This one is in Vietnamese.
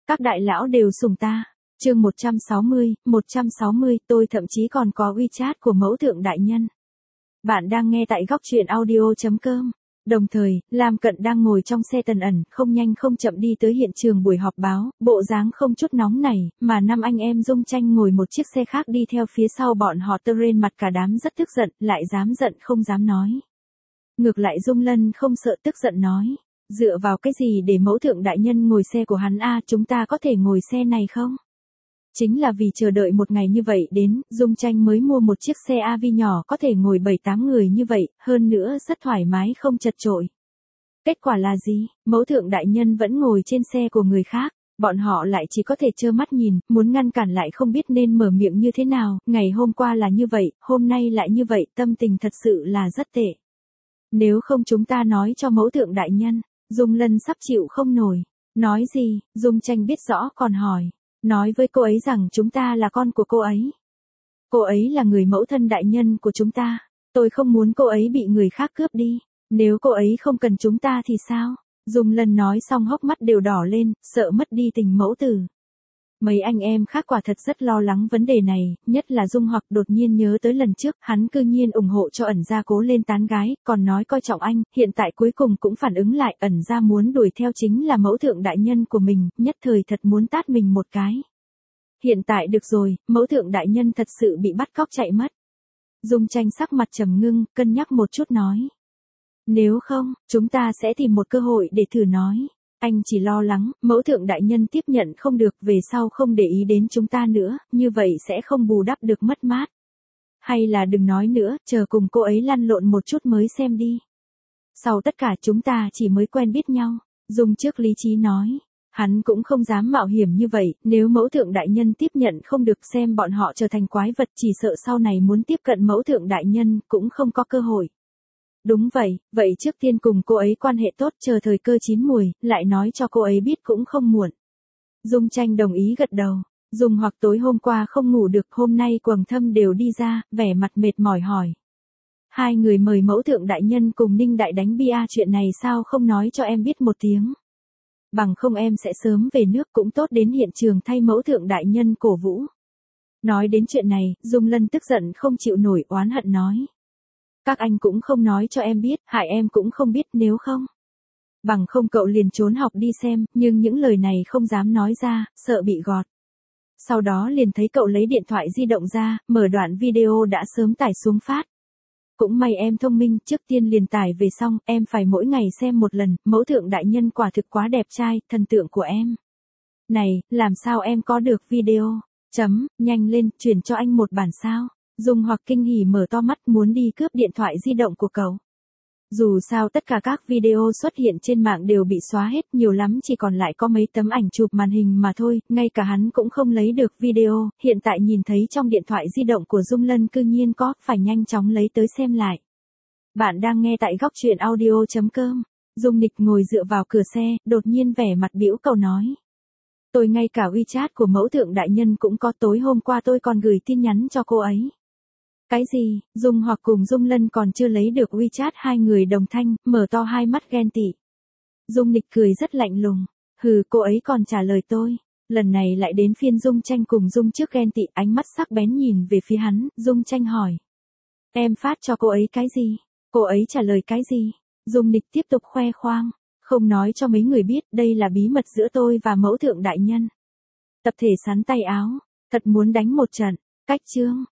Các đại lão đều sùng ta. Chương 160, tôi thậm chí còn có WeChat của mẫu thượng đại nhân. Bạn đang nghe tại góc truyện audio.com. Đồng thời, Lam Cận đang ngồi trong xe Tần Ẩn, không nhanh không chậm đi tới hiện trường buổi họp báo, bộ dáng không chút nóng nảy, mà năm anh em Dung Tranh ngồi một chiếc xe khác đi theo phía sau bọn họ. Trên mặt cả đám rất tức giận, lại dám giận không dám nói. Ngược lại Dung Lân không sợ tức giận nói, dựa vào cái gì để mẫu thượng đại nhân ngồi xe của hắn a, chúng ta có thể ngồi xe này không? Chính là vì chờ đợi một ngày như vậy đến, Dung Tranh mới mua một chiếc xe AV nhỏ có thể ngồi 7-8 người như vậy, hơn nữa rất thoải mái không chật chội. Kết quả là gì? Mẫu thượng đại nhân vẫn ngồi trên xe của người khác, bọn họ lại chỉ có thể trơ mắt nhìn, muốn ngăn cản lại không biết nên mở miệng như thế nào, ngày hôm qua là như vậy, hôm nay lại như vậy, tâm tình thật sự là rất tệ. Nếu không chúng ta nói cho mẫu thượng đại nhân. Dung Lân sắp chịu không nổi. Nói gì? Dung Tranh biết rõ còn hỏi. Nói với cô ấy rằng chúng ta là con của cô ấy. Cô ấy là người mẫu thân đại nhân của chúng ta. Tôi không muốn cô ấy bị người khác cướp đi. Nếu cô ấy không cần chúng ta thì sao? Dung Lân nói xong hốc mắt đều đỏ lên, sợ mất đi tình mẫu tử. Mấy anh em khác quả thật rất lo lắng vấn đề này, nhất là Dung Hoặc đột nhiên nhớ tới lần trước, hắn cư nhiên ủng hộ cho Ẩn Gia cố lên tán gái, còn nói coi trọng anh, hiện tại cuối cùng cũng phản ứng lại, Ẩn Gia muốn đuổi theo chính là mẫu thượng đại nhân của mình, nhất thời thật muốn tát mình một cái. Hiện tại được rồi, mẫu thượng đại nhân thật sự bị bắt cóc chạy mất. Dung Tranh sắc mặt trầm ngưng, cân nhắc một chút nói. Nếu không, chúng ta sẽ tìm một cơ hội để thử nói. Anh chỉ lo lắng, mẫu thượng đại nhân tiếp nhận không được, về sau không để ý đến chúng ta nữa, như vậy sẽ không bù đắp được mất mát. Hay là đừng nói nữa, chờ cùng cô ấy lăn lộn một chút mới xem đi. Sau tất cả chúng ta chỉ mới quen biết nhau, Dung trước lý trí nói. Hắn cũng không dám mạo hiểm như vậy, nếu mẫu thượng đại nhân tiếp nhận không được, xem bọn họ trở thành quái vật, chỉ sợ sau này muốn tiếp cận mẫu thượng đại nhân cũng không có cơ hội. Đúng vậy trước tiên cùng cô ấy quan hệ tốt, chờ thời cơ chín muồi, lại nói cho cô ấy biết cũng không muộn. Dung Tranh đồng ý gật đầu. Dung Hoặc tối hôm qua không ngủ được, hôm nay Quầng Thâm đều đi ra, vẻ mặt mệt mỏi hỏi. Hai người mời mẫu thượng đại nhân cùng Ninh Đại đánh bia, chuyện này sao không nói cho em biết một tiếng. Bằng không em sẽ sớm về nước, cũng tốt đến hiện trường thay mẫu thượng đại nhân cổ vũ. Nói đến chuyện này, Dung Lân tức giận không chịu nổi, oán hận nói. Các anh cũng không nói cho em biết, hại em cũng không biết, nếu không. Bằng không cậu liền trốn học đi xem, nhưng những lời này không dám nói ra, sợ bị gọt. Sau đó liền thấy cậu lấy điện thoại di động ra, mở đoạn video đã sớm tải xuống phát. Cũng may em thông minh, trước tiên liền tải về xong, em phải mỗi ngày xem một lần, mẫu thượng đại nhân quả thực quá đẹp trai, thần tượng của em. Này, làm sao em có được video? Nhanh lên, chuyển cho anh một bản sao? Dung Hoặc kinh hỉ mở to mắt, muốn đi cướp điện thoại di động của cậu. Dù sao tất cả các video xuất hiện trên mạng đều bị xóa hết, nhiều lắm chỉ còn lại có mấy tấm ảnh chụp màn hình mà thôi, ngay cả hắn cũng không lấy được video, hiện tại nhìn thấy trong điện thoại di động của Dung Lân cư nhiên có, phải nhanh chóng lấy tới xem lại. Bạn đang nghe tại góc truyện audio.com. Dung Nịch ngồi dựa vào cửa xe, đột nhiên vẻ mặt bĩu cậu nói. Tôi ngay cả WeChat của mẫu thượng đại nhân cũng có, tối hôm qua tôi còn gửi tin nhắn cho cô ấy. Cái gì? Dung Hoặc cùng Dung Lân còn chưa lấy được WeChat, hai người đồng thanh, mở to hai mắt ghen tị. Dung Nịch cười rất lạnh lùng. Hừ, cô ấy còn trả lời tôi. Lần này lại đến phiên Dung Tranh cùng Dung trước ghen tị, ánh mắt sắc bén nhìn về phía hắn, Dung Tranh hỏi. Em phát cho cô ấy cái gì? Cô ấy trả lời cái gì? Dung Nịch tiếp tục khoe khoang. Không nói cho mấy người biết, đây là bí mật giữa tôi và mẫu thượng đại nhân. Tập thể sắn tay áo. Thật muốn đánh một trận. Cách chương.